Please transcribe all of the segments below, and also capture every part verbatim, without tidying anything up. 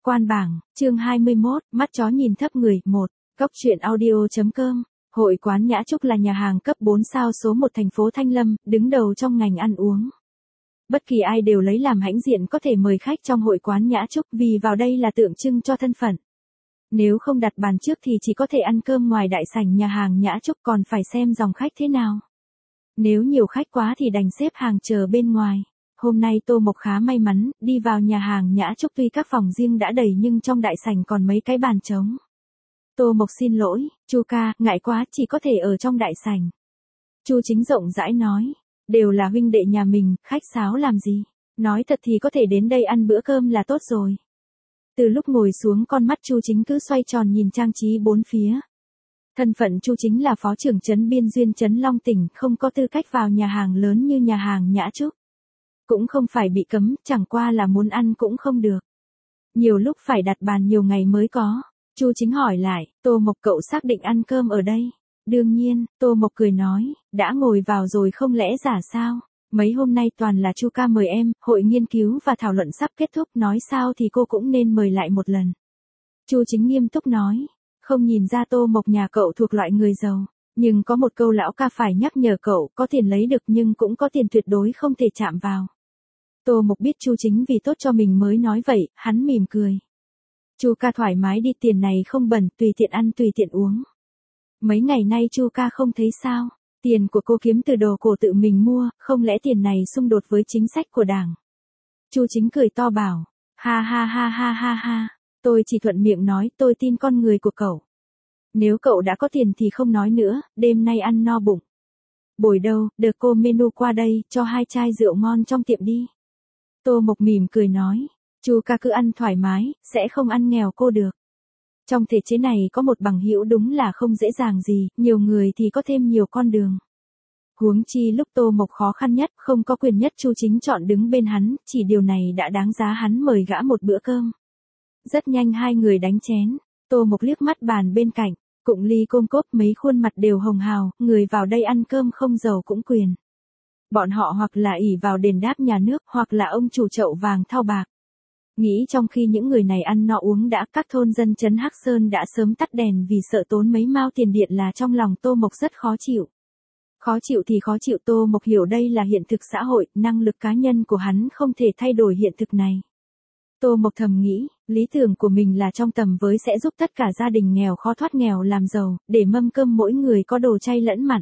Quan bảng, chương hai mươi mốt, mắt chó nhìn thấp người, một. Cốc truyện audio chấm com. Hội quán Nhã Trúc là nhà hàng cấp bốn sao số một thành phố Thanh Lâm, đứng đầu trong ngành ăn uống. Bất kỳ ai đều lấy làm hãnh diện có thể mời khách trong hội quán Nhã Trúc vì vào đây là tượng trưng cho thân phận. Nếu không đặt bàn trước thì chỉ có thể ăn cơm ngoài đại sảnh nhà hàng Nhã Trúc, còn phải xem dòng khách thế nào. Nếu nhiều khách quá thì đành xếp hàng chờ bên ngoài. Hôm nay Tô Mộc khá may mắn, đi vào nhà hàng Nhã Trúc tuy các phòng riêng đã đầy nhưng trong đại sảnh còn mấy cái bàn trống. Tô Mộc xin lỗi, Chu ca, ngại quá, chỉ có thể ở trong đại sảnh. Chu Chính rộng rãi nói, đều là huynh đệ nhà mình, khách sáo làm gì, nói thật thì có thể đến đây ăn bữa cơm là tốt rồi. Từ lúc ngồi xuống con mắt Chu Chính cứ xoay tròn nhìn trang trí bốn phía. Thân phận Chu Chính là phó trưởng trấn Biên Duyên trấn Long tỉnh, không có tư cách vào nhà hàng lớn như nhà hàng Nhã Trúc. Cũng không phải bị cấm, chẳng qua là muốn ăn cũng không được. Nhiều lúc phải đặt bàn nhiều ngày mới có. Chu Chính hỏi lại, Tô Mộc cậu xác định ăn cơm ở đây? Đương nhiên, Tô Mộc cười nói, đã ngồi vào rồi không lẽ giả sao? Mấy hôm nay toàn là Chu ca mời em, hội nghiên cứu và thảo luận sắp kết thúc, nói sao thì cô cũng nên mời lại một lần. Chu Chính nghiêm túc nói, không nhìn ra Tô Mộc nhà cậu thuộc loại người giàu. Nhưng có một câu lão ca phải nhắc nhở cậu, có tiền lấy được nhưng cũng có tiền tuyệt đối không thể chạm vào. Tô Mộc biết Chu Chính vì tốt cho mình mới nói vậy, hắn mỉm cười. Chu ca thoải mái đi, tiền này không bẩn, tùy tiện ăn tùy tiện uống. Mấy ngày nay Chu ca không thấy sao, tiền của cô kiếm từ đồ cổ tự mình mua, không lẽ tiền này xung đột với chính sách của đảng. Chu Chính cười to bảo, ha ha ha ha ha ha, tôi chỉ thuận miệng nói, tôi tin con người của cậu. Nếu cậu đã có tiền thì không nói nữa, đêm nay ăn no bụng. Bồi đâu, được cô menu qua đây, cho hai chai rượu ngon trong tiệm đi. Tô Mộc mỉm cười nói, Chu ca cứ ăn thoải mái, sẽ không ăn nghèo cô được. Trong thể chế này có một bằng hữu đúng là không dễ dàng gì, nhiều người thì có thêm nhiều con đường. Huống chi lúc Tô Mộc khó khăn nhất, không có quyền nhất Chu Chính chọn đứng bên hắn, chỉ điều này đã đáng giá hắn mời gã một bữa cơm. Rất nhanh hai người đánh chén, Tô Mộc liếc mắt bàn bên cạnh, cụng ly côm cốp mấy khuôn mặt đều hồng hào, người vào đây ăn cơm không giàu cũng quyền. Bọn họ hoặc là ỷ vào đền đáp nhà nước, hoặc là ông chủ chậu vàng thau bạc. Nghĩ trong khi những người này ăn no uống đã, các thôn dân trấn Hắc Sơn đã sớm tắt đèn vì sợ tốn mấy mao tiền điện là trong lòng Tô Mộc rất khó chịu. Khó chịu thì khó chịu, Tô Mộc hiểu đây là hiện thực xã hội, năng lực cá nhân của hắn không thể thay đổi hiện thực này. Tô Mộc thầm nghĩ, lý tưởng của mình là trong tầm với sẽ giúp tất cả gia đình nghèo khó thoát nghèo làm giàu, để mâm cơm mỗi người có đồ chay lẫn mặn.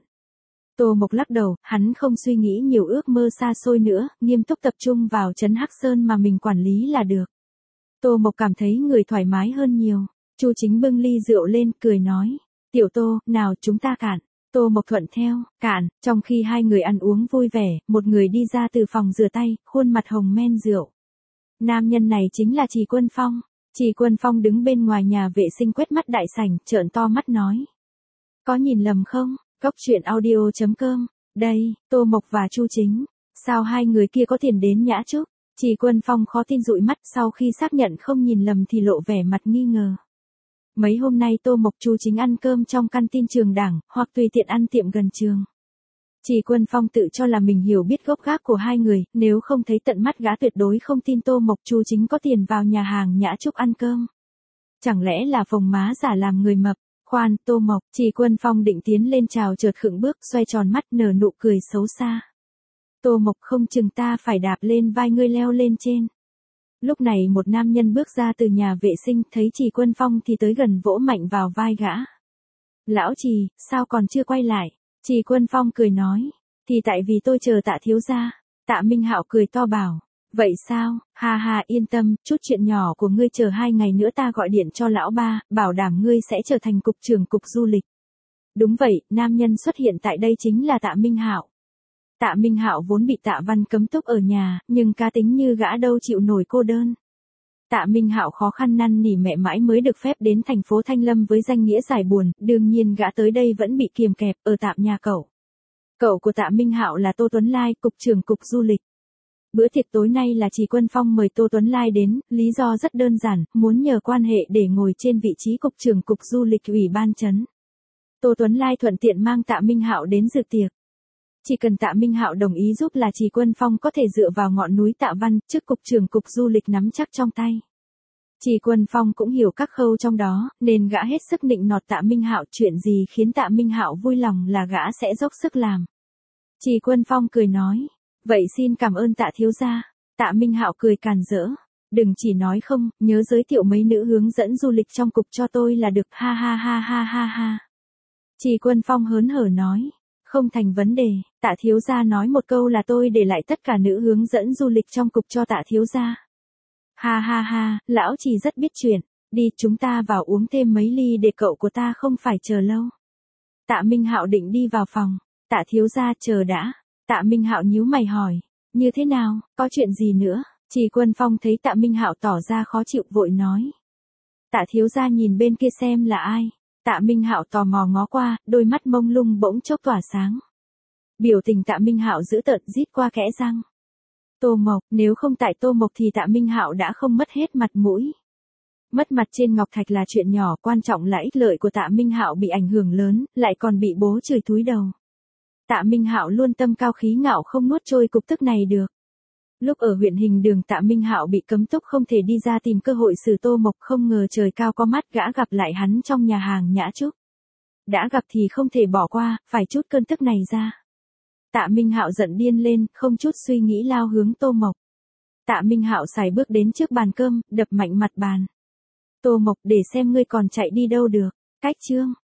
Tô Mộc lắc đầu, hắn không suy nghĩ nhiều ước mơ xa xôi nữa, nghiêm túc tập trung vào trấn Hắc Sơn mà mình quản lý là được. Tô Mộc cảm thấy người thoải mái hơn nhiều. Chu Chính bưng ly rượu lên, cười nói, tiểu Tô, nào chúng ta cạn. Tô Mộc thuận theo, cạn, trong khi hai người ăn uống vui vẻ, một người đi ra từ phòng rửa tay, khuôn mặt hồng men rượu. Nam nhân này chính là Trì Quân Phong. Trì Quân Phong đứng bên ngoài nhà vệ sinh quét mắt đại sảnh, trợn to mắt nói. Có nhìn lầm không? Cốc truyện audio chấm com. Đây, Tô Mộc và Chu Chính. Sao hai người kia có tiền đến Nhã Trúc? Trì Quân Phong khó tin dụi mắt, sau khi xác nhận không nhìn lầm thì lộ vẻ mặt nghi ngờ. Mấy hôm nay Tô Mộc Chu Chính ăn cơm trong căn tin trường đảng, hoặc tùy tiện ăn tiệm gần trường. Trì Quân Phong tự cho là mình hiểu biết gốc gác của hai người, nếu không thấy tận mắt gã tuyệt đối không tin Tô Mộc Chu Chính có tiền vào nhà hàng Nhã Trúc ăn cơm. Chẳng lẽ là phồng má giả làm người mập? Khoan, Tô Mộc, Trì Quân Phong định tiến lên chào chợt khựng bước, xoay tròn mắt nở nụ cười xấu xa. Tô Mộc, không chừng ta phải đạp lên vai ngươi leo lên trên. Lúc này một nam nhân bước ra từ nhà vệ sinh, thấy Trì Quân Phong thì tới gần vỗ mạnh vào vai gã. Lão Trì, sao còn chưa quay lại? Trì Quân Phong cười nói, thì tại vì tôi chờ Tạ thiếu gia. Tạ Minh Hạo cười to bảo, vậy sao, ha ha, yên tâm, chút chuyện nhỏ của ngươi chờ hai ngày nữa ta gọi điện cho lão ba, bảo đảm ngươi sẽ trở thành cục trưởng cục du lịch. Đúng vậy, nam nhân xuất hiện tại đây chính là Tạ Minh Hạo. Tạ Minh Hạo vốn bị Tạ Văn cấm túc ở nhà, nhưng cá tính như gã đâu chịu nổi cô đơn. Tạ Minh Hạo khó khăn năn nỉ mẹ mãi mới được phép đến thành phố Thanh Lâm với danh nghĩa giải buồn, đương nhiên gã tới đây vẫn bị kiềm kẹp ở tạm nhà cậu. Cậu của Tạ Minh Hạo là Tô Tuấn Lai, cục trưởng cục du lịch. Bữa tiệc tối nay là Trì Quân Phong mời Tô Tuấn Lai đến, lý do rất đơn giản, muốn nhờ quan hệ để ngồi trên vị trí cục trưởng cục du lịch ủy ban trấn. Tô Tuấn Lai thuận tiện mang Tạ Minh Hạo đến dự tiệc. Chỉ cần Tạ Minh Hạo đồng ý giúp là Trì Quân Phong có thể dựa vào ngọn núi Tạ Văn, chức cục trưởng cục du lịch nắm chắc trong tay. Chỉ Quân Phong cũng hiểu các khâu trong đó, nên gã hết sức nịnh nọt Tạ Minh Hạo, chuyện gì khiến Tạ Minh Hạo vui lòng là gã sẽ dốc sức làm. Chỉ Quân Phong cười nói, vậy xin cảm ơn Tạ thiếu gia. Tạ Minh Hạo cười càn rỡ, đừng chỉ nói không, nhớ giới thiệu mấy nữ hướng dẫn du lịch trong cục cho tôi là được, ha ha ha ha ha ha. Chỉ Quân Phong hớn hở nói, không thành vấn đề, Tạ thiếu gia nói một câu là tôi để lại tất cả nữ hướng dẫn du lịch trong cục cho Tạ thiếu gia. Ha ha ha, lão Chỉ rất biết chuyện, đi chúng ta vào uống thêm mấy ly để cậu của ta không phải chờ lâu. Tạ Minh Hạo định đi vào phòng, Tạ thiếu gia chờ đã. Tạ Minh Hạo nhíu mày hỏi, như thế nào, có chuyện gì nữa? Chỉ Quân Phong thấy Tạ Minh Hạo tỏ ra khó chịu vội nói. Tạ thiếu gia nhìn bên kia xem là ai. Tạ Minh Hạo tò mò ngó qua, đôi mắt mông lung bỗng chốc tỏa sáng. Biểu tình Tạ Minh Hạo dữ tợn rít qua kẽ răng. Tô Mộc, nếu không tại Tô Mộc thì Tạ Minh Hạo đã không mất hết mặt mũi. Mất mặt trên ngọc thạch là chuyện nhỏ, quan trọng là ích lợi của Tạ Minh Hạo bị ảnh hưởng lớn, lại còn bị bố chửi túi đầu. Tạ Minh Hạo luôn tâm cao khí ngạo không nuốt trôi cục tức này được. Lúc ở huyện Hình Đường Tạ Minh Hạo bị cấm túc không thể đi ra tìm cơ hội xử Tô Mộc, không ngờ trời cao có mắt, gã gặp lại hắn trong nhà hàng Nhã Trúc. Đã gặp thì không thể bỏ qua, phải trút cơn tức này ra. Tạ Minh Hạo giận điên lên, không chút suy nghĩ lao hướng Tô Mộc. Tạ Minh Hạo sải bước đến trước bàn cơm, đập mạnh mặt bàn. Tô Mộc, để xem ngươi còn chạy đi đâu được. Cách chương